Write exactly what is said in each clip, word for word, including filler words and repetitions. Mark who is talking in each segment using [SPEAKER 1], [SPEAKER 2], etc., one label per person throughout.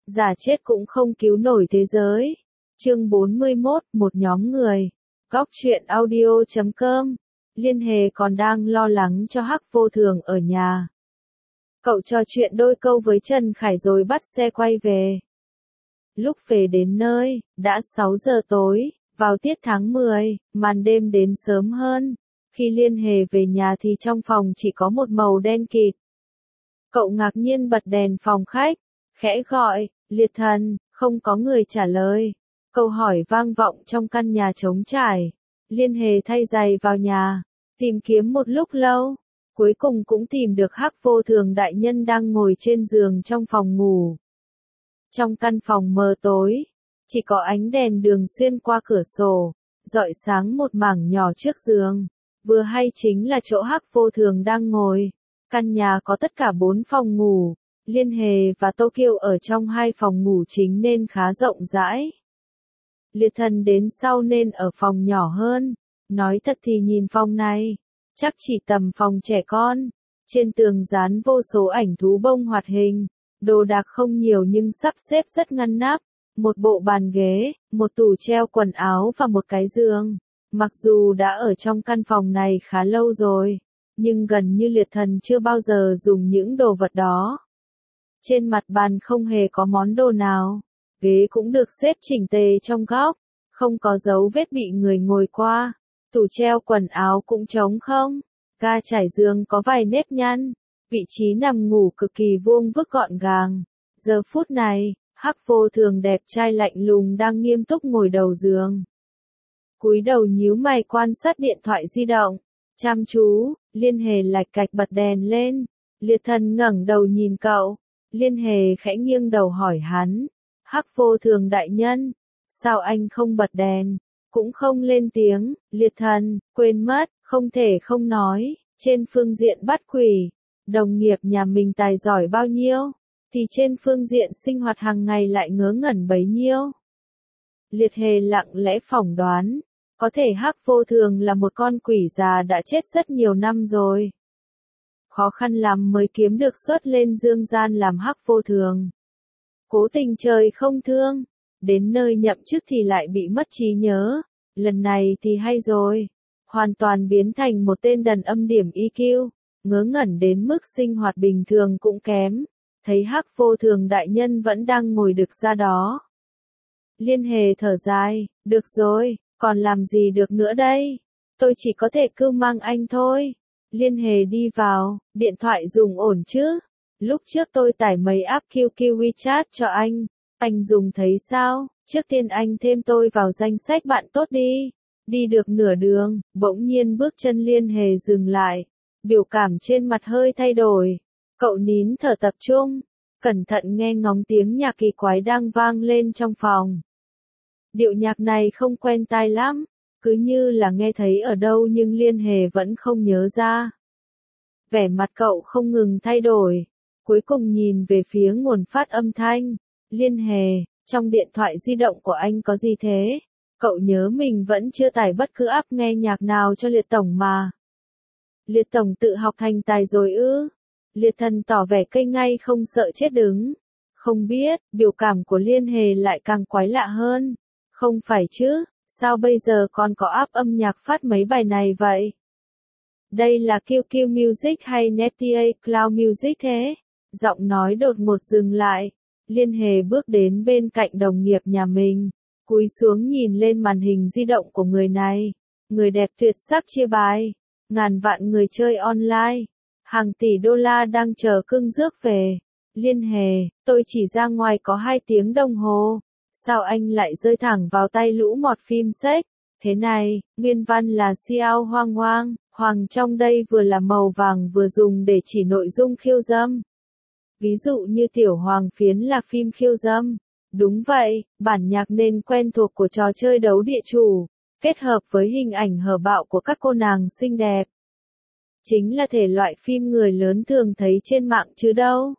[SPEAKER 1] giả chết cũng không cứu nổi thế giới. Chương bốn mươi mốt, một nhóm người. Góc truyện audio chấm com. Liên Hề còn đang lo lắng cho Hắc Vô Thường ở nhà. Cậu trò chuyện đôi câu với Trần Khải rồi bắt xe quay về. Lúc về đến nơi, đã sáu giờ tối, vào tiết tháng mười, màn đêm đến sớm hơn. Khi Liên Hề về nhà thì trong phòng chỉ có một màu đen kịt. Cậu ngạc nhiên bật đèn phòng khách, khẽ gọi, Liệt Thần, không có người trả lời. Câu hỏi vang vọng trong căn nhà trống trải. Liên Hề thay giày vào nhà, tìm kiếm một lúc lâu, cuối cùng cũng tìm được Hắc Vô Thường đại nhân đang ngồi trên giường trong phòng ngủ. Trong căn phòng mờ tối, chỉ có ánh đèn đường xuyên qua cửa sổ, rọi sáng một mảng nhỏ trước giường. Vừa hay chính là chỗ Hắc Vô Thường đang ngồi. Căn nhà có tất cả bốn phòng ngủ, Liên Hề và Tokyo ở trong hai phòng ngủ chính nên khá rộng rãi. Liệt Thần đến sau nên ở phòng nhỏ hơn. Nói thật thì nhìn phòng này, chắc chỉ tầm phòng trẻ con. Trên tường dán vô số ảnh thú bông hoạt hình, đồ đạc không nhiều nhưng sắp xếp rất ngăn nắp. Một bộ bàn ghế, một tủ treo quần áo và một cái giường. Mặc dù đã ở trong căn phòng này khá lâu rồi, nhưng gần như Liệt Thần chưa bao giờ dùng những đồ vật đó. Trên mặt bàn không hề có món đồ nào, ghế cũng được xếp chỉnh tề trong góc, không có dấu vết bị người ngồi qua, tủ treo quần áo cũng trống không, ga trải giường có vài nếp nhăn, vị trí nằm ngủ cực kỳ vuông vức gọn gàng. Giờ phút này, Hắc Vô Thường đẹp trai lạnh lùng đang nghiêm túc ngồi đầu giường. Cúi đầu nhíu mày quan sát điện thoại di động, chăm chú. Liên Hề lạch cạch bật đèn lên. Liệt Thần ngẩng đầu nhìn cậu. Liên Hề khẽ nghiêng đầu hỏi hắn, Hắc Vô Thường đại nhân, sao anh không bật đèn, cũng không lên tiếng. Liệt Thần, quên mất, không thể không nói, trên phương diện bắt quỷ, đồng nghiệp nhà mình tài giỏi bao nhiêu, thì trên phương diện sinh hoạt hàng ngày lại ngớ ngẩn bấy nhiêu. Liệt Hề lặng lẽ phỏng đoán, có thể Hắc Vô Thường là một con quỷ già đã chết rất nhiều năm rồi. Khó khăn lắm mới kiếm được xuất lên dương gian làm Hắc Vô Thường. Cố tình trời không thương, đến nơi nhậm chức thì lại bị mất trí nhớ. Lần này thì hay rồi, hoàn toàn biến thành một tên đàn âm điểm i kiu, ngớ ngẩn đến mức sinh hoạt bình thường cũng kém. Thấy Hắc Vô Thường đại nhân vẫn đang ngồi đực ra đó. Liên Hề thở dài, được rồi, còn làm gì được nữa đây? Tôi chỉ có thể cưu mang anh thôi. Liên Hề đi vào, điện thoại dùng ổn chứ? Lúc trước tôi tải mấy app quy quy WeChat cho anh, anh dùng thấy sao? Trước tiên anh thêm tôi vào danh sách bạn tốt đi. Đi được nửa đường, bỗng nhiên bước chân Liên Hề dừng lại, biểu cảm trên mặt hơi thay đổi. Cậu nín thở tập trung, cẩn thận nghe ngóng tiếng nhạc kỳ quái đang vang lên trong phòng. Điệu nhạc này không quen tai lắm, cứ như là nghe thấy ở đâu nhưng Liên Hề vẫn không nhớ ra. Vẻ mặt cậu không ngừng thay đổi, cuối cùng nhìn về phía nguồn phát âm thanh. Liên Hề, trong điện thoại di động của anh có gì thế? Cậu nhớ mình vẫn chưa tải bất cứ app nghe nhạc nào cho Liệt Tổng mà. Liệt Tổng tự học thành tài rồi ư? Liệt Thần tỏ vẻ cây ngay không sợ chết đứng. Không biết, biểu cảm của Liên Hề lại càng quái lạ hơn. Không phải chứ, sao bây giờ còn có app âm nhạc phát mấy bài này vậy? Đây là quy quy Music hay Netia Cloud Music thế? Giọng nói đột ngột dừng lại. Liên Hề bước đến bên cạnh đồng nghiệp nhà mình, cúi xuống nhìn lên màn hình di động của người này. Người đẹp tuyệt sắc chia bài, ngàn vạn người chơi online, hàng tỷ đô la đang chờ cưng rước về. Liên Hề, tôi chỉ ra ngoài có hai tiếng đồng hồ. Sao anh lại rơi thẳng vào tay lũ mọt phim sách? Thế này, nguyên văn là Xiao Hoang Hoang, hoàng trong đây vừa là màu vàng vừa dùng để chỉ nội dung khiêu dâm. Ví dụ như Tiểu Hoàng Phiến là phim khiêu dâm. Đúng vậy, bản nhạc nên quen thuộc của trò chơi đấu địa chủ, kết hợp với hình ảnh hở bạo của các cô nàng xinh đẹp. Chính là thể loại phim người lớn thường thấy trên mạng chứ đâu.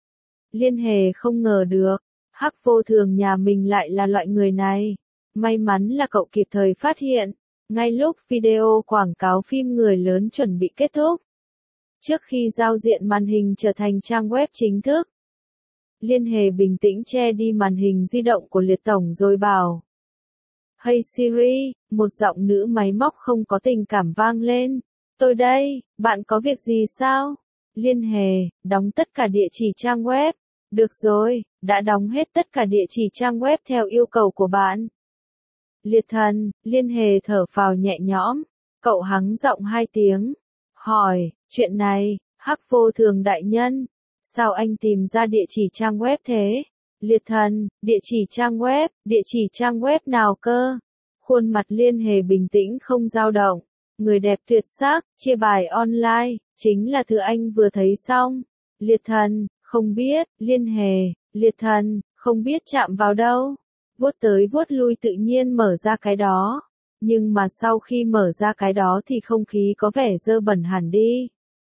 [SPEAKER 1] Liên Hề không ngờ được, Hắc Vô Thường nhà mình lại là loại người này. May mắn là cậu kịp thời phát hiện, ngay lúc video quảng cáo phim người lớn chuẩn bị kết thúc. Trước khi giao diện màn hình trở thành trang web chính thức. Liên Hề bình tĩnh che đi màn hình di động của Liệt Tổng rồi bảo. Hey Siri, một giọng nữ máy móc không có tình cảm vang lên. Tôi đây, bạn có việc gì sao? Liên Hề, đóng tất cả địa chỉ trang web. Được rồi, đã đóng hết tất cả địa chỉ trang web theo yêu cầu của bạn. Liệt Thần, Liên Hề thở phào nhẹ nhõm. Cậu hắng giọng hai tiếng. Hỏi, chuyện này, Hắc Vô Thường đại nhân. Sao anh tìm ra địa chỉ trang web thế? Liệt Thần, địa chỉ trang web, địa chỉ trang web nào cơ? Khuôn mặt Liên Hề bình tĩnh không dao động. Người đẹp tuyệt sắc, chia bài online, chính là thứ anh vừa thấy xong. Liệt Thần, không biết, Liên Hề, Liệt Thần, không biết chạm vào đâu. Vuốt tới vuốt lui tự nhiên mở ra cái đó. Nhưng mà sau khi mở ra cái đó thì không khí có vẻ dơ bẩn hẳn đi.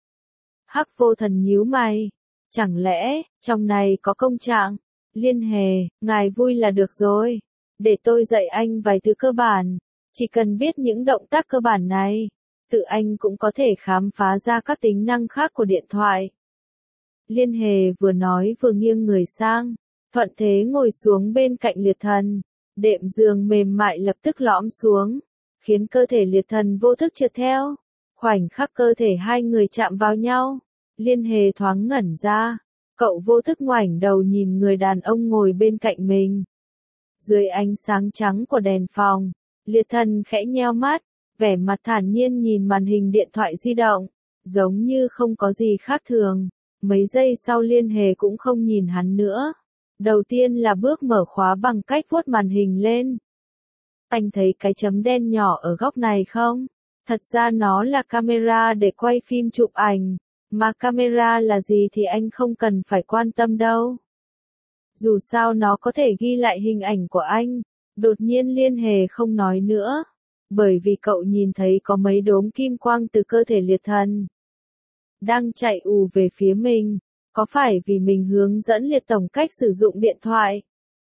[SPEAKER 1] Hắc Vô Thần nhíu mày. Chẳng lẽ, trong này có công trạng? Liên Hề, ngài vui là được rồi. Để tôi dạy anh vài thứ cơ bản. Chỉ cần biết những động tác cơ bản này, tự anh cũng có thể khám phá ra các tính năng khác của điện thoại. Liên Hề vừa nói vừa nghiêng người sang, thuận thế ngồi xuống bên cạnh Liệt Thần. Đệm giường mềm mại lập tức lõm xuống, khiến cơ thể Liệt Thần vô thức trượt theo. Khoảnh khắc cơ thể hai người chạm vào nhau, Liên Hề thoáng ngẩn ra. Cậu vô thức ngoảnh đầu nhìn người đàn ông ngồi bên cạnh mình. Dưới ánh sáng trắng của đèn phòng, Liệt Thần khẽ nheo mắt, vẻ mặt thản nhiên nhìn màn hình điện thoại di động, giống như không có gì khác thường. Mấy giây sau Liên Hề cũng không nhìn hắn nữa. Đầu tiên là bước mở khóa bằng cách vuốt màn hình lên. Anh thấy cái chấm đen nhỏ ở góc này không? Thật ra nó là camera để quay phim chụp ảnh, mà camera là gì thì anh không cần phải quan tâm đâu. Dù sao nó có thể ghi lại hình ảnh của anh. Đột nhiên Liên Hề không nói nữa, bởi vì cậu nhìn thấy có mấy đốm kim quang từ cơ thể Liệt Thần đang chạy ù về phía mình. Có phải vì mình hướng dẫn Liệt Tổng cách sử dụng điện thoại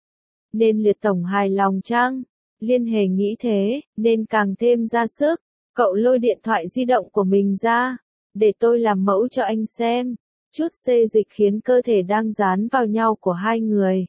[SPEAKER 1] nên Liệt Tổng hài lòng chăng? Liên Hề nghĩ thế, nên càng thêm ra sức. Cậu lôi điện thoại di động của mình ra, để tôi làm mẫu cho anh xem. Chút xê dịch khiến cơ thể đang dán vào nhau của hai người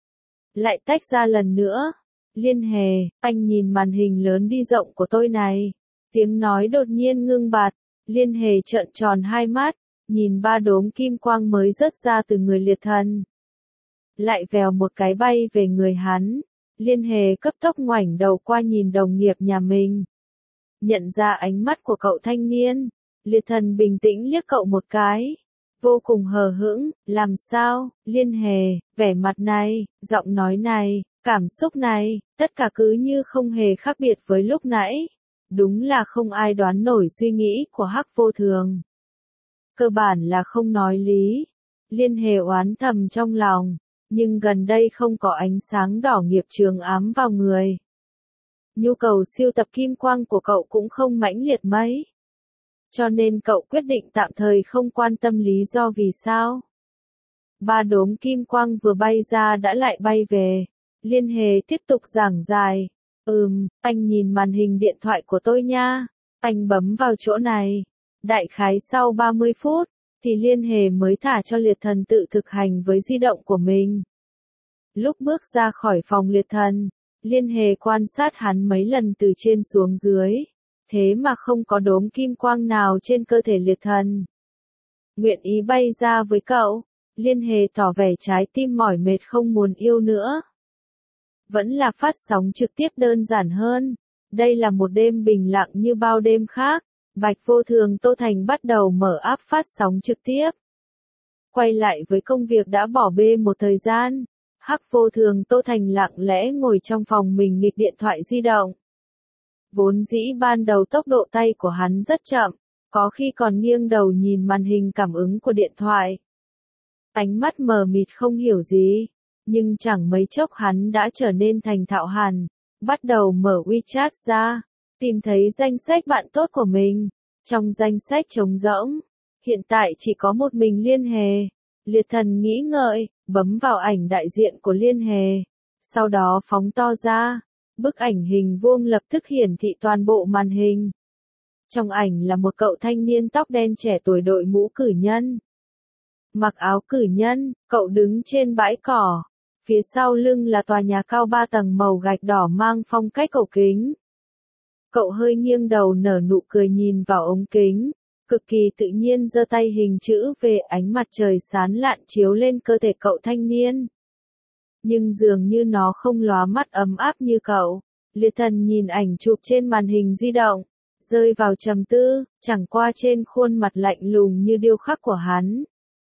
[SPEAKER 1] lại tách ra lần nữa. Liên Hề, anh nhìn màn hình lớn đi rộng của tôi này. Tiếng nói đột nhiên ngưng bặt. Liên Hề trợn tròn hai mắt, nhìn ba đốm kim quang mới rớt ra từ người Liệt Thần, lại vèo một cái bay về người hắn. Liên Hề cấp tốc ngoảnh đầu qua nhìn đồng nghiệp nhà mình. Nhận ra ánh mắt của cậu thanh niên, Liệt Thần bình tĩnh liếc cậu một cái. Vô cùng hờ hững, làm sao, Liên Hề, vẻ mặt này, giọng nói này, cảm xúc này, tất cả cứ như không hề khác biệt với lúc nãy. Đúng là không ai đoán nổi suy nghĩ của Hắc Vô Thường. Cơ bản là không nói lý. Liên Hề oán thầm trong lòng, nhưng gần đây không có ánh sáng đỏ nghiệp chướng ám vào người. Nhu cầu siêu tập kim quang của cậu cũng không mãnh liệt mấy. Cho nên cậu quyết định tạm thời không quan tâm lý do vì sao. Ba đốm kim quang vừa bay ra đã lại bay về. Liên Hề tiếp tục giảng giải. Ừm, anh nhìn màn hình điện thoại của tôi nha. Anh bấm vào chỗ này. Đại khái sau ba mươi phút, thì Liên Hề mới thả cho Liệt Thần tự thực hành với di động của mình. Lúc bước ra khỏi phòng Liệt Thần, Liên Hề quan sát hắn mấy lần từ trên xuống dưới. Thế mà không có đốm kim quang nào trên cơ thể Liệt Thần. Nguyện ý bay ra với cậu. Liên Hề tỏ vẻ trái tim mỏi mệt không muốn yêu nữa. Vẫn là phát sóng trực tiếp đơn giản hơn. Đây là một đêm bình lặng như bao đêm khác. Bạch Vô Thường Tô Thành bắt đầu mở app phát sóng trực tiếp. Quay lại với công việc đã bỏ bê một thời gian. Hắc Vô Thường Tô Thành lặng lẽ ngồi trong phòng mình nghịch điện thoại di động. Vốn dĩ ban đầu tốc độ tay của hắn rất chậm, có khi còn nghiêng đầu nhìn màn hình cảm ứng của điện thoại. Ánh mắt mờ mịt không hiểu gì, nhưng chẳng mấy chốc hắn đã trở nên thành thạo hẳn, bắt đầu mở WeChat ra, tìm thấy danh sách bạn tốt của mình. Trong danh sách trống rỗng, hiện tại chỉ có một mình Liên Hề. Liệt Thần nghĩ ngợi, bấm vào ảnh đại diện của Liên Hề, sau đó phóng to ra. Bức ảnh hình vuông lập tức hiển thị toàn bộ màn hình. Trong ảnh là một cậu thanh niên tóc đen trẻ tuổi đội mũ cử nhân. Mặc áo cử nhân, cậu đứng trên bãi cỏ. Phía sau lưng là tòa nhà cao ba tầng màu gạch đỏ mang phong cách cổ kính. Cậu hơi nghiêng đầu nở nụ cười nhìn vào ống kính, cực kỳ tự nhiên giơ tay hình chữ V, ánh mặt trời sáng lạn chiếu lên cơ thể cậu thanh niên. Nhưng dường như nó không lóa mắt ấm áp như cậu. Liệt Thần nhìn ảnh chụp trên màn hình di động, rơi vào trầm tư, chẳng qua trên khuôn mặt lạnh lùng như điêu khắc của hắn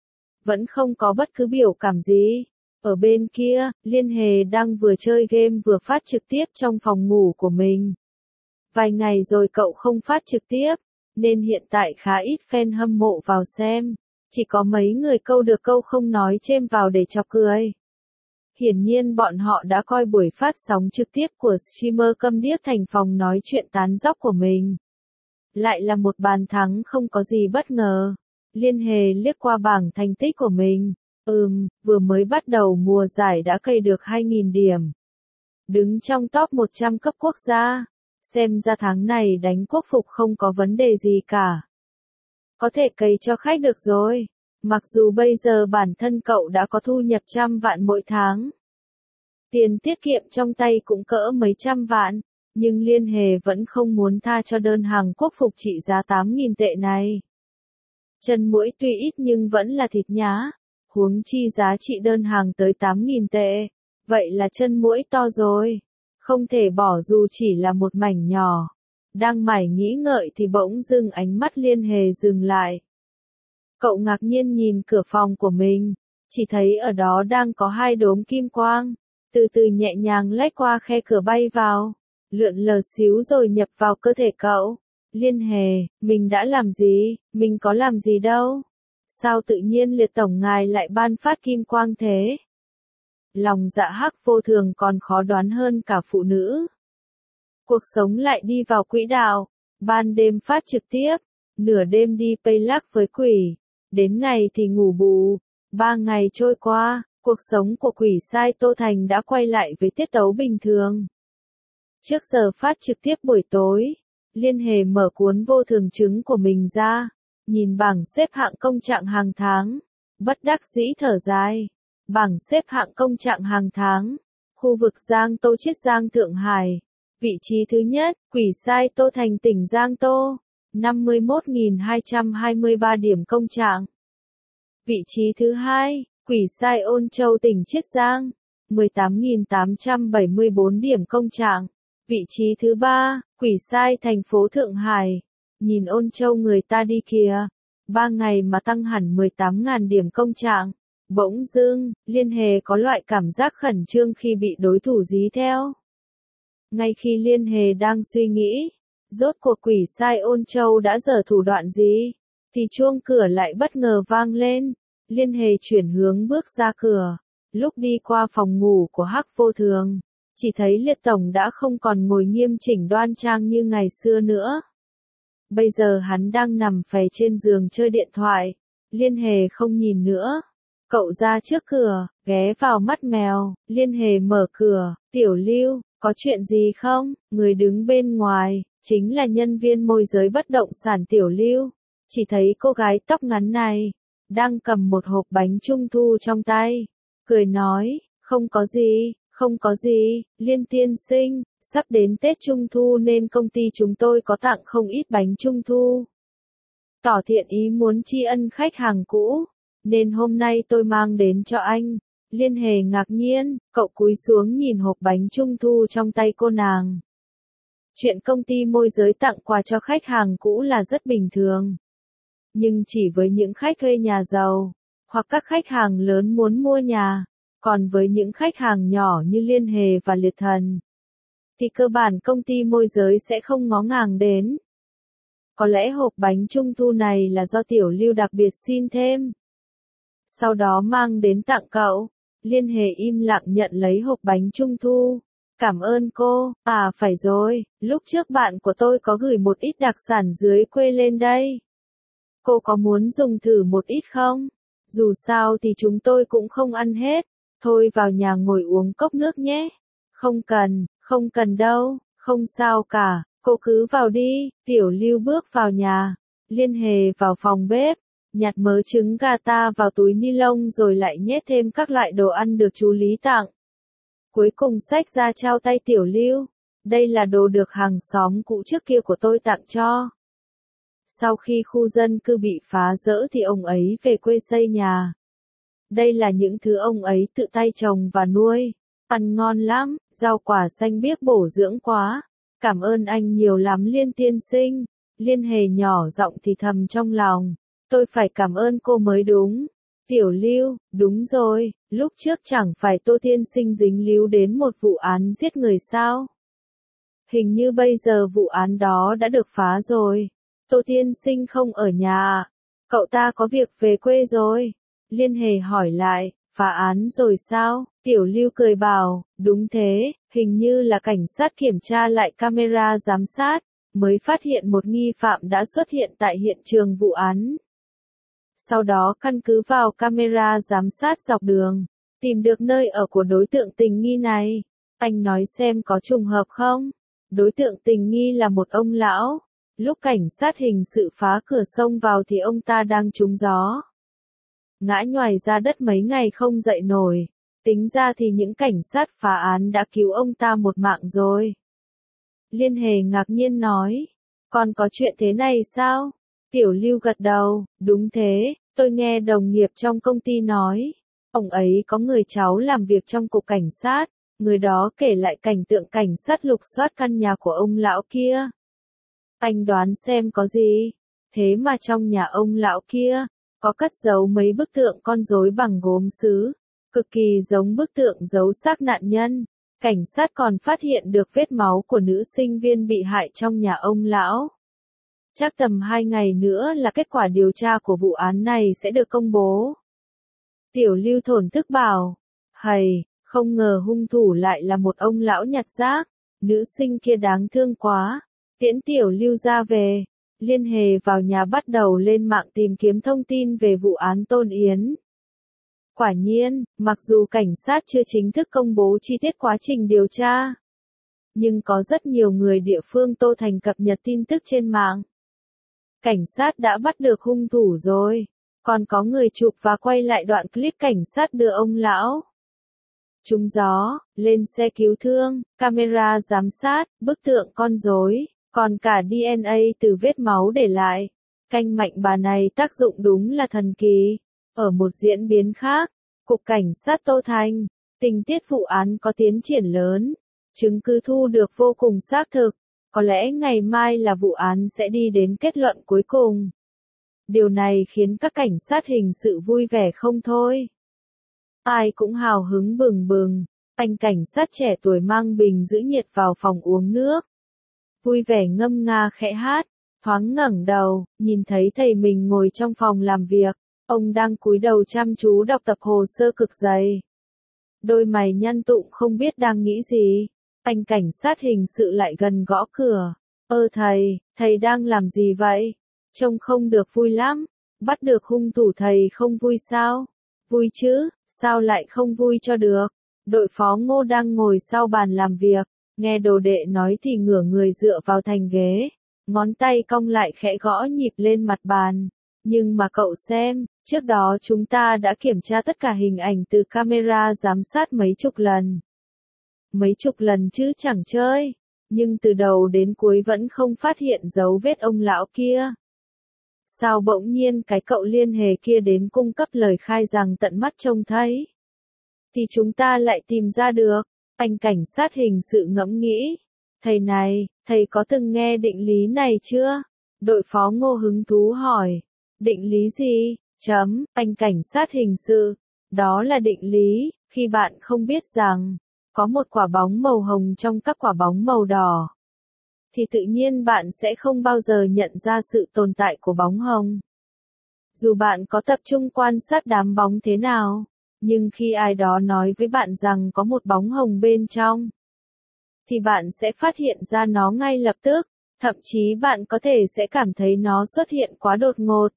[SPEAKER 1] vẫn không có bất cứ biểu cảm gì. Ở bên kia, Liên Hề đang vừa chơi game vừa phát trực tiếp trong phòng ngủ của mình. Vài ngày rồi cậu không phát trực tiếp, nên hiện tại khá ít fan hâm mộ vào xem. Chỉ có mấy người câu được câu không nói chêm vào để chọc cười. Hiển nhiên bọn họ đã coi buổi phát sóng trực tiếp của streamer câm điếc thành phòng nói chuyện tán dóc của mình. Lại là một bàn thắng không có gì bất ngờ. Liên Hề liếc qua bảng thành tích của mình. Ừm, vừa mới bắt đầu mùa giải đã cày được hai nghìn điểm. Đứng trong top một trăm cấp quốc gia. Xem ra tháng này đánh quốc phục không có vấn đề gì cả. Có thể cày cho khách được rồi. Mặc dù bây giờ bản thân cậu đã có thu nhập trăm vạn mỗi tháng. Tiền tiết kiệm trong tay cũng cỡ mấy trăm vạn. Nhưng Liên Hề vẫn không muốn tha cho đơn hàng quốc phục trị giá tám nghìn tệ này. Chân muỗi tuy ít nhưng vẫn là thịt nhá. Huống chi giá trị đơn hàng tới tám nghìn tệ. Vậy là chân muỗi to rồi. Không thể bỏ dù chỉ là một mảnh nhỏ. Đang mải nghĩ ngợi thì bỗng dưng ánh mắt Liên Hề dừng lại. Cậu ngạc nhiên nhìn cửa phòng của mình. Chỉ thấy ở đó đang có hai đốm kim quang. Từ từ nhẹ nhàng lách qua khe cửa bay vào. Lượn lờ xíu rồi nhập vào cơ thể cậu. Liên Hề, mình đã làm gì, mình có làm gì đâu. Sao tự nhiên Liệt tổng ngài lại ban phát kim quang thế? Lòng dạ hắc vô thường còn khó đoán hơn cả phụ nữ. Cuộc sống lại đi vào quỹ đạo. Ban đêm phát trực tiếp. Nửa đêm đi pay lắc với quỷ. Đến ngày thì ngủ bù. Ba ngày trôi qua, cuộc sống của quỷ sai Tô Thành đã quay lại với tiết tấu bình thường. Trước giờ phát trực tiếp buổi tối, Liên Hề mở cuốn vô thường chứng của mình ra, nhìn bảng xếp hạng công trạng hàng tháng, bất đắc dĩ thở dài. Bảng xếp hạng công trạng hàng tháng, khu vực Giang Tô Chiết Giang Thượng Hải, vị trí thứ nhất, quỷ sai Tô Thành tỉnh Giang Tô, năm mươi mốt nghìn hai trăm hai mươi ba điểm công trạng. Vị trí thứ hai, quỷ sai Ôn Châu tỉnh Chiết Giang, mười tám nghìn tám trăm bảy mươi bốn điểm công trạng. Vị trí thứ ba, quỷ sai thành phố Thượng Hải. Nhìn Ôn Châu người ta đi kìa. Ba ngày mà tăng hẳn mười tám nghìn điểm công trạng. Bỗng dưng, Liên Hề có loại cảm giác khẩn trương khi bị đối thủ dí theo. Ngay khi Liên Hề đang suy nghĩ, rốt cuộc quỷ sai Ôn Châu đã giở thủ đoạn gì, thì chuông cửa lại bất ngờ vang lên. Liên Hề chuyển hướng bước ra cửa. Lúc đi qua phòng ngủ của Hắc Vô Thường, chỉ thấy Liệt tổng đã không còn ngồi nghiêm chỉnh đoan trang như ngày xưa nữa. Bây giờ hắn đang nằm phè trên giường chơi điện thoại. Liên Hề không nhìn nữa. Cậu ra trước cửa, ghé vào mắt mèo. Liên Hề mở cửa. Tiểu Lưu, có chuyện gì không? Người đứng bên ngoài, chính là nhân viên môi giới bất động sản Tiểu Lưu. Chỉ thấy cô gái tóc ngắn này, đang cầm một hộp bánh trung thu trong tay. Cười nói, không có gì, không có gì, Liên tiên sinh, sắp đến Tết Trung Thu nên công ty chúng tôi có tặng không ít bánh Trung Thu. Tỏ thiện ý muốn tri ân khách hàng cũ, nên hôm nay tôi mang đến cho anh. Liên Hề ngạc nhiên, cậu cúi xuống nhìn hộp bánh Trung Thu trong tay cô nàng. Chuyện công ty môi giới tặng quà cho khách hàng cũ là rất bình thường. Nhưng chỉ với những khách thuê nhà giàu, hoặc các khách hàng lớn muốn mua nhà, còn với những khách hàng nhỏ như Liên Hề và Liệt Thần, thì cơ bản công ty môi giới sẽ không ngó ngàng đến. Có lẽ hộp bánh Trung Thu này là do Tiểu Lưu đặc biệt xin thêm. Sau đó mang đến tặng cậu. Liên Hề im lặng nhận lấy hộp bánh Trung Thu. Cảm ơn cô, à phải rồi, lúc trước bạn của tôi có gửi một ít đặc sản dưới quê lên đây. Cô có muốn dùng thử một ít không? Dù sao thì chúng tôi cũng không ăn hết. Thôi vào nhà ngồi uống cốc nước nhé. Không cần, không cần đâu, không sao cả, cô cứ vào đi. Tiểu Lưu bước vào nhà. Liên Hề vào phòng bếp, nhặt mớ trứng gà ta vào túi ni lông rồi lại nhét thêm các loại đồ ăn được chú Lý tặng. Cuối cùng xách ra trao tay Tiểu Lưu. Đây là đồ được hàng xóm cũ trước kia của tôi tặng cho. Sau khi khu dân cư bị phá rỡ thì ông ấy về quê xây nhà. Đây là những thứ ông ấy tự tay trồng và nuôi. Ăn ngon lắm, rau quả xanh biếc bổ dưỡng quá. Cảm ơn anh nhiều lắm Liên tiên sinh. Liên Hề nhỏ giọng thì thầm trong lòng. Tôi phải cảm ơn cô mới đúng. Tiểu Lưu, đúng rồi, lúc trước chẳng phải Tô tiên sinh dính líu đến một vụ án giết người sao? Hình như bây giờ vụ án đó đã được phá rồi. Tô tiên sinh không ở nhà. Cậu ta có việc về quê rồi. Liên Hề hỏi lại, phá án rồi sao? Tiểu Lưu cười bảo, đúng thế, hình như là cảnh sát kiểm tra lại camera giám sát, mới phát hiện một nghi phạm đã xuất hiện tại hiện trường vụ án. Sau đó căn cứ vào camera giám sát dọc đường, tìm được nơi ở của đối tượng tình nghi này. Anh nói xem có trùng hợp không? Đối tượng tình nghi là một ông lão. Lúc cảnh sát hình sự phá cửa xông vào thì ông ta đang trúng gió. Ngã nhoài ra đất mấy ngày không dậy nổi. Tính ra thì những cảnh sát phá án đã cứu ông ta một mạng rồi. Liên Hề ngạc nhiên nói. Còn có chuyện thế này sao? Tiểu Lưu gật đầu, đúng thế, tôi nghe đồng nghiệp trong công ty nói. Ông ấy có người cháu làm việc trong cục cảnh sát, người đó kể lại cảnh tượng cảnh sát lục soát căn nhà của ông lão kia. Anh đoán xem có gì? Thế mà trong nhà ông lão kia, có cất giấu mấy bức tượng con rối bằng gốm sứ, cực kỳ giống bức tượng giấu xác nạn nhân. Cảnh sát còn phát hiện được vết máu của nữ sinh viên bị hại trong nhà ông lão. Chắc tầm hai ngày nữa là kết quả điều tra của vụ án này sẽ được công bố. Tiểu Lưu thổn thức bảo, hầy, không ngờ hung thủ lại là một ông lão nhặt rác, nữ sinh kia đáng thương quá. Tiễn Tiểu Lưu ra về, Liên Hề vào nhà bắt đầu lên mạng tìm kiếm thông tin về vụ án Tôn Yến. Quả nhiên, mặc dù cảnh sát chưa chính thức công bố chi tiết quá trình điều tra, nhưng có rất nhiều người địa phương Tô Thành cập nhật tin tức trên mạng. Cảnh sát đã bắt được hung thủ rồi, còn có người chụp và quay lại đoạn clip cảnh sát đưa ông lão trúng gió, lên xe cứu thương, camera giám sát, bức tượng con rối, còn cả đê en a từ vết máu để lại. Canh mạnh bà này tác dụng đúng là thần kỳ. Ở một diễn biến khác, Cục Cảnh sát Tô Thành, tình tiết vụ án có tiến triển lớn, chứng cứ thu được vô cùng xác thực. Có lẽ ngày mai là vụ án sẽ đi đến kết luận cuối cùng. Điều này khiến các cảnh sát hình sự vui vẻ không thôi. Ai cũng hào hứng bừng bừng, anh cảnh sát trẻ tuổi mang bình giữ nhiệt vào phòng uống nước. Vui vẻ ngâm nga khẽ hát, thoáng ngẩng đầu, nhìn thấy thầy mình ngồi trong phòng làm việc, ông đang cúi đầu chăm chú đọc tập hồ sơ cực dày. Đôi mày nhăn tụng không biết đang nghĩ gì. Anh cảnh sát hình sự lại gần gõ cửa. Ơ thầy, thầy đang làm gì vậy? Trông không được vui lắm. Bắt được hung thủ thầy không vui sao? Vui chứ, sao lại không vui cho được? Đội phó Ngô đang ngồi sau bàn làm việc, nghe đồ đệ nói thì ngửa người dựa vào thành ghế, ngón tay cong lại khẽ gõ nhịp lên mặt bàn. Nhưng mà cậu xem, trước đó chúng ta đã kiểm tra tất cả hình ảnh từ camera giám sát mấy chục lần. Mấy chục lần chứ chẳng chơi, nhưng từ đầu đến cuối vẫn không phát hiện dấu vết ông lão kia. Sao bỗng nhiên cái cậu Liên Hề kia đến cung cấp lời khai rằng tận mắt trông thấy? Thì chúng ta lại tìm ra được. Anh cảnh sát hình sự ngẫm nghĩ. Thầy này, thầy có từng nghe định lý này chưa? Đội phó Ngô hứng thú hỏi. Định lý gì? Chấm, anh cảnh sát hình sự. Đó là định lý, khi bạn không biết rằng có một quả bóng màu hồng trong các quả bóng màu đỏ, thì tự nhiên bạn sẽ không bao giờ nhận ra sự tồn tại của bóng hồng. Dù bạn có tập trung quan sát đám bóng thế nào, nhưng khi ai đó nói với bạn rằng có một bóng hồng bên trong, thì bạn sẽ phát hiện ra nó ngay lập tức, thậm chí bạn có thể sẽ cảm thấy nó xuất hiện quá đột ngột.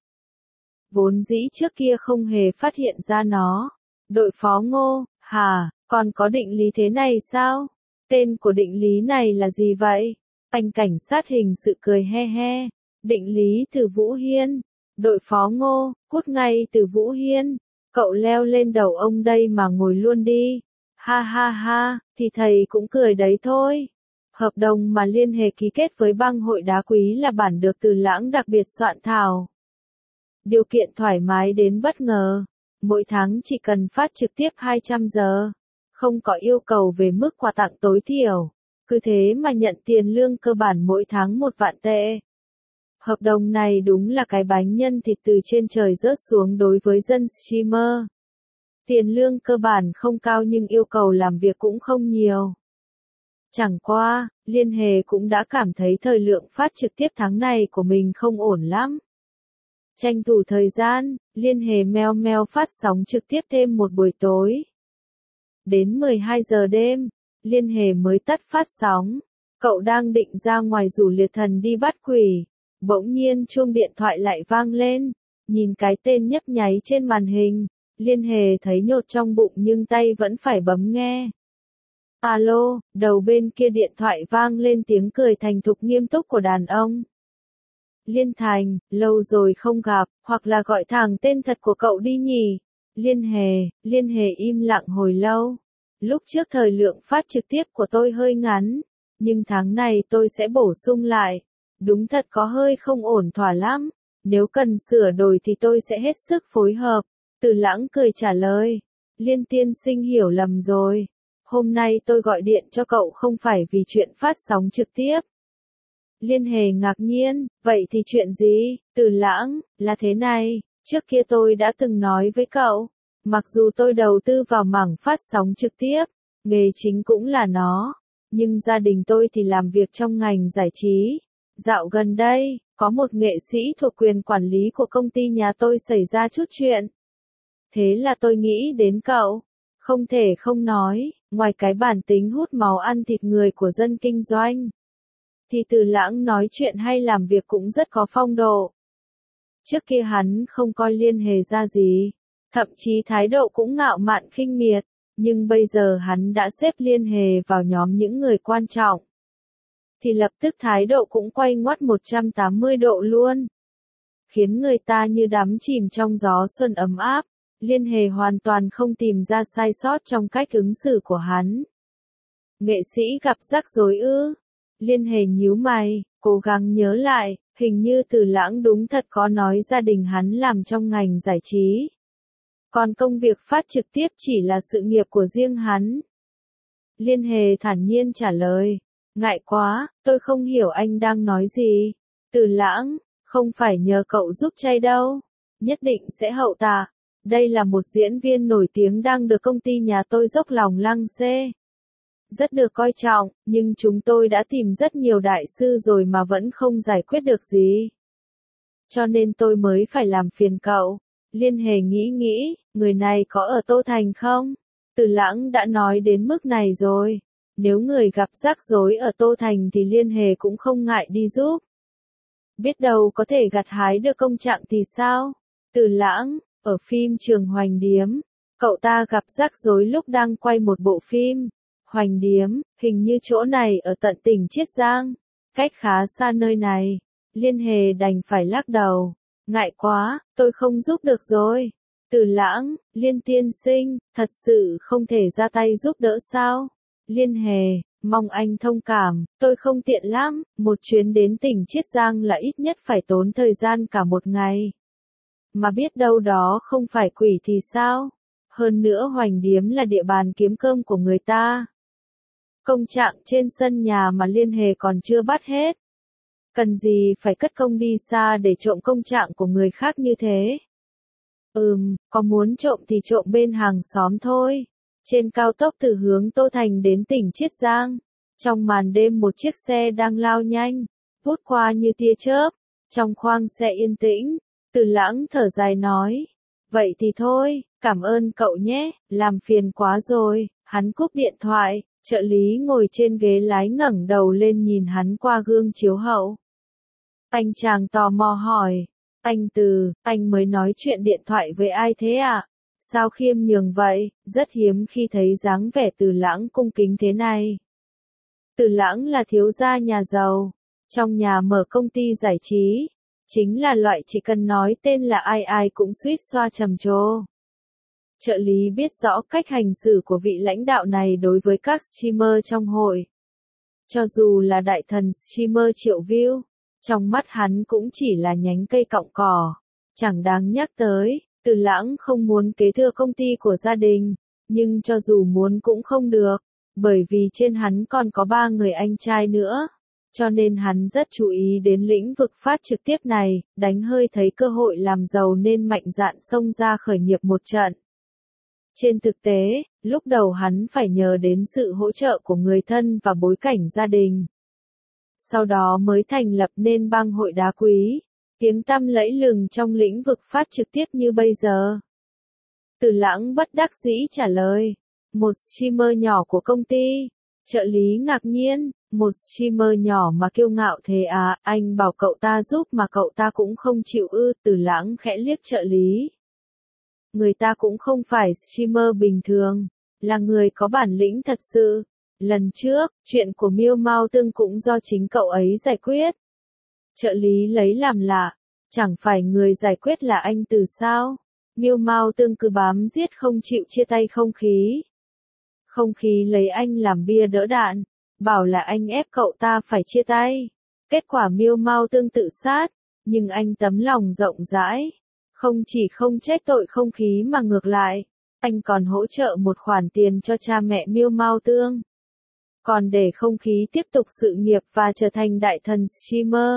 [SPEAKER 1] Vốn dĩ trước kia không hề phát hiện ra nó. Đội phó Ngô, hả, còn có định lý thế này sao? Tên của định lý này là gì vậy? Anh cảnh sát hình sự cười he he. Định lý từ Vũ Hiên. Đội phó Ngô, cút ngay từ Vũ Hiên, cậu leo lên đầu ông đây mà ngồi luôn đi. Ha ha ha, thì thầy cũng cười đấy thôi. Hợp đồng mà Liên Hề ký kết với bang hội đá quý là bản được Từ Lãng đặc biệt soạn thảo. Điều kiện thoải mái đến bất ngờ. Mỗi tháng chỉ cần phát trực tiếp hai trăm giờ. Không có yêu cầu về mức quà tặng tối thiểu. Cứ thế mà nhận tiền lương cơ bản mỗi tháng một vạn tệ. Hợp đồng này đúng là cái bánh nhân thịt từ trên trời rớt xuống đối với dân streamer. Tiền lương cơ bản không cao nhưng yêu cầu làm việc cũng không nhiều. Chẳng qua, Liên Hề cũng đã cảm thấy thời lượng phát trực tiếp tháng này của mình không ổn lắm. Tranh thủ thời gian, Liên Hề meo meo phát sóng trực tiếp thêm một buổi tối. Đến mười hai giờ đêm, Liên Hề mới tắt phát sóng. Cậu đang định ra ngoài rủ Liệt Thần đi bắt quỷ. Bỗng nhiên chuông điện thoại lại vang lên. Nhìn cái tên nhấp nháy trên màn hình, Liên Hề thấy nhột trong bụng nhưng tay vẫn phải bấm nghe. Alo, đầu bên kia điện thoại vang lên tiếng cười thành thục nghiêm túc của đàn ông. Liên Thành, lâu rồi không gặp, hoặc là gọi thẳng tên thật của cậu đi nhỉ? Liên Hề, Liên Hề im lặng hồi lâu. Lúc trước thời lượng phát trực tiếp của tôi hơi ngắn, nhưng tháng này tôi sẽ bổ sung lại. Đúng thật có hơi không ổn thỏa lắm, nếu cần sửa đổi thì tôi sẽ hết sức phối hợp. Từ Lãng cười trả lời. Liên tiên sinh hiểu lầm rồi. Hôm nay tôi gọi điện cho cậu không phải vì chuyện phát sóng trực tiếp. Liên Hề ngạc nhiên, vậy thì chuyện gì? Từ Lãng, là thế này, trước kia tôi đã từng nói với cậu, mặc dù tôi đầu tư vào mảng phát sóng trực tiếp, nghề chính cũng là nó, nhưng gia đình tôi thì làm việc trong ngành giải trí. Dạo gần đây, có một nghệ sĩ thuộc quyền quản lý của công ty nhà tôi xảy ra chút chuyện. Thế là tôi nghĩ đến cậu. Không thể không nói, ngoài cái bản tính hút máu ăn thịt người của dân kinh doanh, thì Từ Lãng nói chuyện hay làm việc cũng rất có phong độ. Trước kia hắn không coi Liên Hề ra gì, thậm chí thái độ cũng ngạo mạn khinh miệt, nhưng bây giờ hắn đã xếp Liên Hề vào nhóm những người quan trọng. Thì lập tức thái độ cũng quay ngoắt một trăm tám mươi độ luôn. Khiến người ta như đắm chìm trong gió xuân ấm áp. Liên Hề hoàn toàn không tìm ra sai sót trong cách ứng xử của hắn. Nghệ sĩ gặp rắc rối ư? Liên Hề nhíu mày, cố gắng nhớ lại, hình như Từ Lãng đúng thật có nói gia đình hắn làm trong ngành giải trí. Còn công việc phát trực tiếp chỉ là sự nghiệp của riêng hắn. Liên Hề thản nhiên trả lời, ngại quá, tôi không hiểu anh đang nói gì. Từ Lãng, không phải nhờ cậu giúp chay đâu, nhất định sẽ hậu tạ. Đây là một diễn viên nổi tiếng đang được công ty nhà tôi dốc lòng lăng xê. Rất được coi trọng, nhưng chúng tôi đã tìm rất nhiều đại sư rồi mà vẫn không giải quyết được gì. Cho nên tôi mới phải làm phiền cậu. Liên Hề nghĩ nghĩ, người này có ở Tô Thành không? Từ Lãng đã nói đến mức này rồi. Nếu người gặp rắc rối ở Tô Thành thì Liên Hề cũng không ngại đi giúp. Biết đâu có thể gặt hái được công trạng thì sao? Từ Lãng, ở phim Trường Hoành Điếm, cậu ta gặp rắc rối lúc đang quay một bộ phim. Hoành Điếm, hình như chỗ này ở tận tỉnh Chiết Giang, cách khá xa nơi này. Liên Hề đành phải lắc đầu. Ngại quá, tôi không giúp được rồi. Từ Lãng, Liên tiên sinh, thật sự không thể ra tay giúp đỡ sao? Liên Hề, mong anh thông cảm, tôi không tiện lắm, một chuyến đến tỉnh Chiết Giang là ít nhất phải tốn thời gian cả một ngày. Mà biết đâu đó không phải quỷ thì sao? Hơn nữa Hoành Điếm là địa bàn kiếm cơm của người ta. Công trạng trên sân nhà mà Liên Hề còn chưa bắt hết. Cần gì phải cất công đi xa để trộm công trạng của người khác như thế? Ừm, có muốn trộm thì trộm bên hàng xóm thôi. Trên cao tốc từ hướng Tô Thành đến tỉnh Chiết Giang, trong màn đêm một chiếc xe đang lao nhanh, vút qua như tia chớp, trong khoang xe yên tĩnh, Từ Lãng thở dài nói, vậy thì thôi, cảm ơn cậu nhé, làm phiền quá rồi. Hắn cúp điện thoại, trợ lý ngồi trên ghế lái ngẩng đầu lên nhìn hắn qua gương chiếu hậu. Anh chàng tò mò hỏi, anh Từ, anh mới nói chuyện điện thoại với ai thế ạ? À? Sao khiêm nhường vậy, rất hiếm khi thấy dáng vẻ Từ Lãng cung kính thế này. Từ Lãng là thiếu gia nhà giàu, trong nhà mở công ty giải trí, Chính là loại chỉ cần nói tên là ai ai cũng suýt xoa trầm trồ. Trợ lý biết rõ cách hành xử của vị lãnh đạo này đối với các streamer trong hội. Cho dù là đại thần streamer triệu view, trong mắt hắn cũng chỉ là nhánh cây cọng cỏ, chẳng đáng nhắc tới. Từ Lãng không muốn kế thừa công ty của gia đình, nhưng cho dù muốn cũng không được, bởi vì trên hắn còn có ba người anh trai nữa. Cho nên hắn rất chú ý đến lĩnh vực phát trực tiếp này, đánh hơi thấy cơ hội làm giàu nên mạnh dạn xông ra khởi nghiệp một trận. Trên thực tế, lúc đầu hắn phải nhờ đến sự hỗ trợ của người thân và bối cảnh gia đình. Sau đó mới thành lập nên bang hội đá quý, tiếng tăm lẫy lừng trong lĩnh vực phát trực tiếp như bây giờ. Từ Lãng bất đắc dĩ trả lời, một streamer nhỏ của công ty. Trợ lý ngạc nhiên, một streamer nhỏ mà kiêu ngạo thế à, anh bảo cậu ta giúp mà cậu ta cũng không chịu ư. Từ Lãng khẽ liếc trợ lý. Người ta cũng không phải streamer bình thường, là người có bản lĩnh thật sự. Lần trước, chuyện của Miêu Mao Tương cũng do chính cậu ấy giải quyết. Trợ lý lấy làm lạ, chẳng phải người giải quyết là anh Từ sao? Miêu Mao Tương cứ bám giết không chịu chia tay không khí. Không khí lấy anh làm bia đỡ đạn, bảo là anh ép cậu ta phải chia tay. Kết quả Miêu Mao Tương tự sát, nhưng anh tấm lòng rộng rãi. Không chỉ không trách tội không khí mà ngược lại, anh còn hỗ trợ một khoản tiền cho cha mẹ Miêu Mao Tương. Còn để không khí tiếp tục sự nghiệp và trở thành đại thần streamer.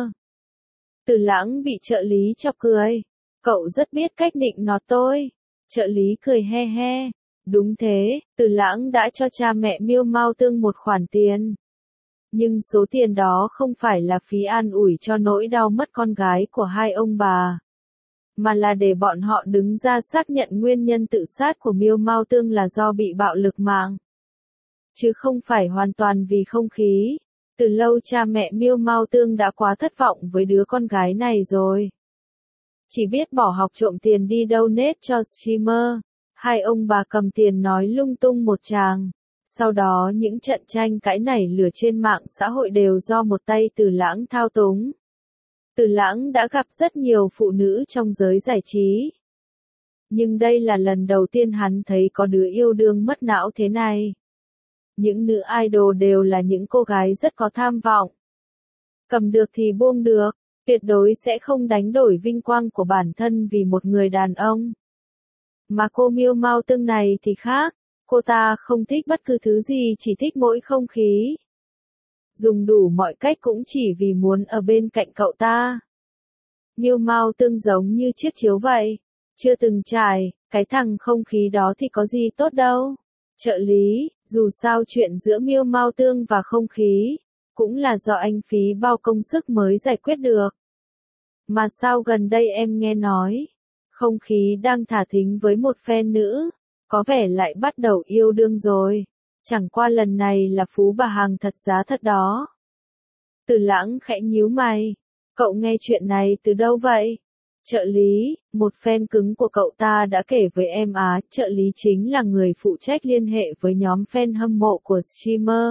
[SPEAKER 1] Từ Lãng bị trợ lý chọc cười. Cậu rất biết cách nịnh nọt tôi. Trợ lý cười he he. Đúng thế, Từ Lãng đã cho cha mẹ Miêu Mao Tương một khoản tiền. Nhưng số tiền đó không phải là phí an ủi cho nỗi đau mất con gái của hai ông bà, mà là để bọn họ đứng ra xác nhận nguyên nhân tự sát của Miêu Mao Tương là do bị bạo lực mạng. Chứ không phải hoàn toàn vì không khí. Từ lâu cha mẹ Miêu Mao Tương đã quá thất vọng với đứa con gái này rồi. Chỉ biết bỏ học trộm tiền đi donate cho streamer. Hai ông bà cầm tiền nói lung tung một tràng. Sau đó những trận tranh cãi nảy lửa trên mạng xã hội đều do một tay Từ Lãng thao túng. Từ Lãng đã gặp rất nhiều phụ nữ trong giới giải trí. Nhưng đây là lần đầu tiên hắn thấy có đứa yêu đương mất não thế này. Những nữ idol đều là những cô gái rất có tham vọng. Cầm được thì buông được, tuyệt đối sẽ không đánh đổi vinh quang của bản thân vì một người đàn ông. Mà cô Miêu Mao Tương này thì khác, cô ta không thích bất cứ thứ gì, chỉ thích mỗi không khí. Dùng đủ mọi cách cũng chỉ vì muốn ở bên cạnh cậu ta. Miêu Mao Tương giống như chiếc chiếu vậy, chưa từng trải, cái thằng không khí đó thì có gì tốt đâu. Trợ lý, dù sao chuyện giữa Miêu Mao Tương và không khí, cũng là do anh phí bao công sức mới giải quyết được. Mà sao gần đây em nghe nói, không khí đang thả thính với một fan nữ, có vẻ lại bắt đầu yêu đương rồi. Chẳng qua lần này là phú bà hàng thật giá thật đó. Từ Lãng khẽ nhíu mày. Cậu nghe chuyện này từ đâu vậy? Trợ lý, một fan cứng của cậu ta đã kể với em á. Trợ lý chính là người phụ trách liên hệ với nhóm fan hâm mộ của streamer.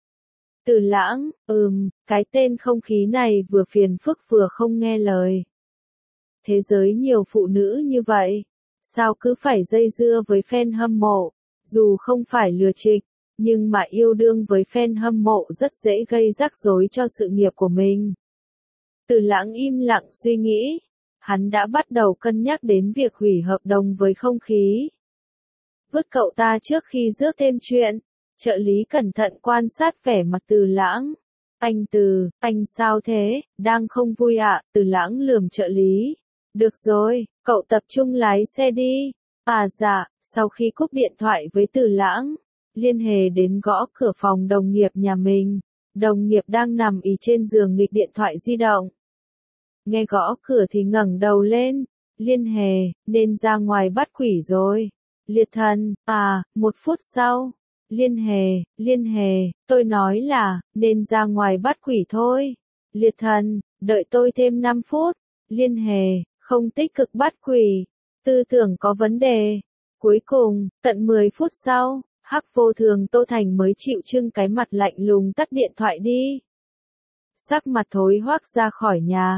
[SPEAKER 1] Từ Lãng, ừm, cái tên không khí này vừa phiền phức vừa không nghe lời. Thế giới nhiều phụ nữ như vậy, sao cứ phải dây dưa với fan hâm mộ, dù không phải lừa trịch, nhưng mà yêu đương với fan hâm mộ rất dễ gây rắc rối cho sự nghiệp của mình. Từ Lãng im lặng suy nghĩ, hắn đã bắt đầu cân nhắc đến việc hủy hợp đồng với không khí. Vứt cậu ta trước khi rước thêm chuyện. Trợ lý cẩn thận quan sát vẻ mặt Từ Lãng. Anh Từ, anh sao thế, đang không vui ạ? À? Từ Lãng lườm trợ lý. Được rồi, cậu tập trung lái xe đi. À dạ, sau khi cúp điện thoại với Từ Lãng, liên hệ đến gõ cửa phòng đồng nghiệp nhà mình. Đồng nghiệp đang nằm ì trên giường nghịch điện thoại di động. Nghe gõ cửa thì ngẩng đầu lên. Liên hệ, nên ra ngoài bắt quỷ rồi. Liệt thần, à, một phút sau. Liên hệ, liên hệ, tôi nói là, nên ra ngoài bắt quỷ thôi. Liệt thần, đợi tôi thêm năm phút. Liên hệ, không tích cực bắt quỷ. Tư tưởng có vấn đề. Cuối cùng, tận mười phút sau, Hắc Vô Thường Tô Thành mới chịu trưng cái mặt lạnh lùng tắt điện thoại đi. Sắc mặt thối hoác ra khỏi nhà.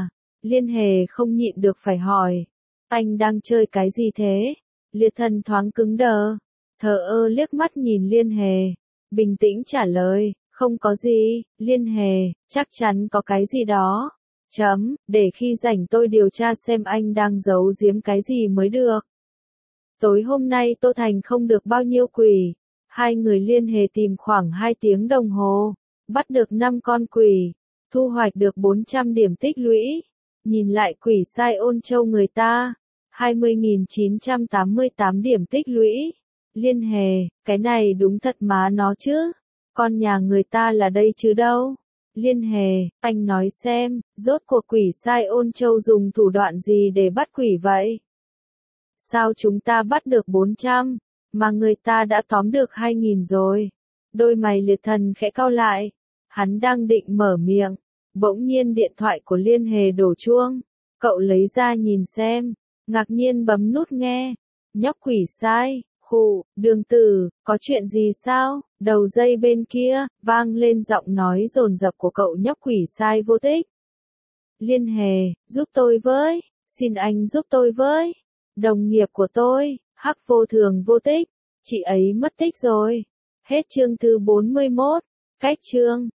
[SPEAKER 1] Liên Hề không nhịn được phải hỏi. Anh đang chơi cái gì thế? Liệt Thần thoáng cứng đờ, thờ ơ liếc mắt nhìn Liên Hề, bình tĩnh trả lời, không có gì. Liên Hề, chắc chắn có cái gì đó. Chấm, để khi rảnh tôi điều tra xem anh đang giấu giếm cái gì mới được. Tối hôm nay Tô Thành không được bao nhiêu quỷ. Hai người Liên Hề tìm khoảng hai tiếng đồng hồ, bắt được năm con quỷ, thu hoạch được bốn trăm điểm tích lũy. Nhìn lại quỷ sai Ôn Châu người ta, hai mươi nghìn chín trăm tám mươi tám điểm tích lũy. Liên Hề, cái này đúng thật má nó chứ, con nhà người ta là đây chứ đâu. Liên Hề, anh nói xem, rốt cuộc quỷ sai Ôn Châu dùng thủ đoạn gì để bắt quỷ vậy? Sao chúng ta bắt được bốn trăm, mà người ta đã tóm được hai nghìn rồi? Đôi mày Liệt Thần khẽ cau lại, hắn đang định mở miệng, bỗng nhiên điện thoại của Liên Hề đổ chuông, cậu lấy ra nhìn xem, ngạc nhiên bấm nút nghe. Nhóc quỷ sai, khụ, Đường Tử, có chuyện gì sao? Đầu dây bên kia, vang lên giọng nói dồn dập của cậu nhóc quỷ sai Vô Tích. Liên Hề, giúp tôi với, xin anh giúp tôi với. Đồng nghiệp của tôi, Hắc Vô Thường Vô Tích, chị ấy mất tích rồi. Hết chương thứ bốn mươi mốt, cách chương.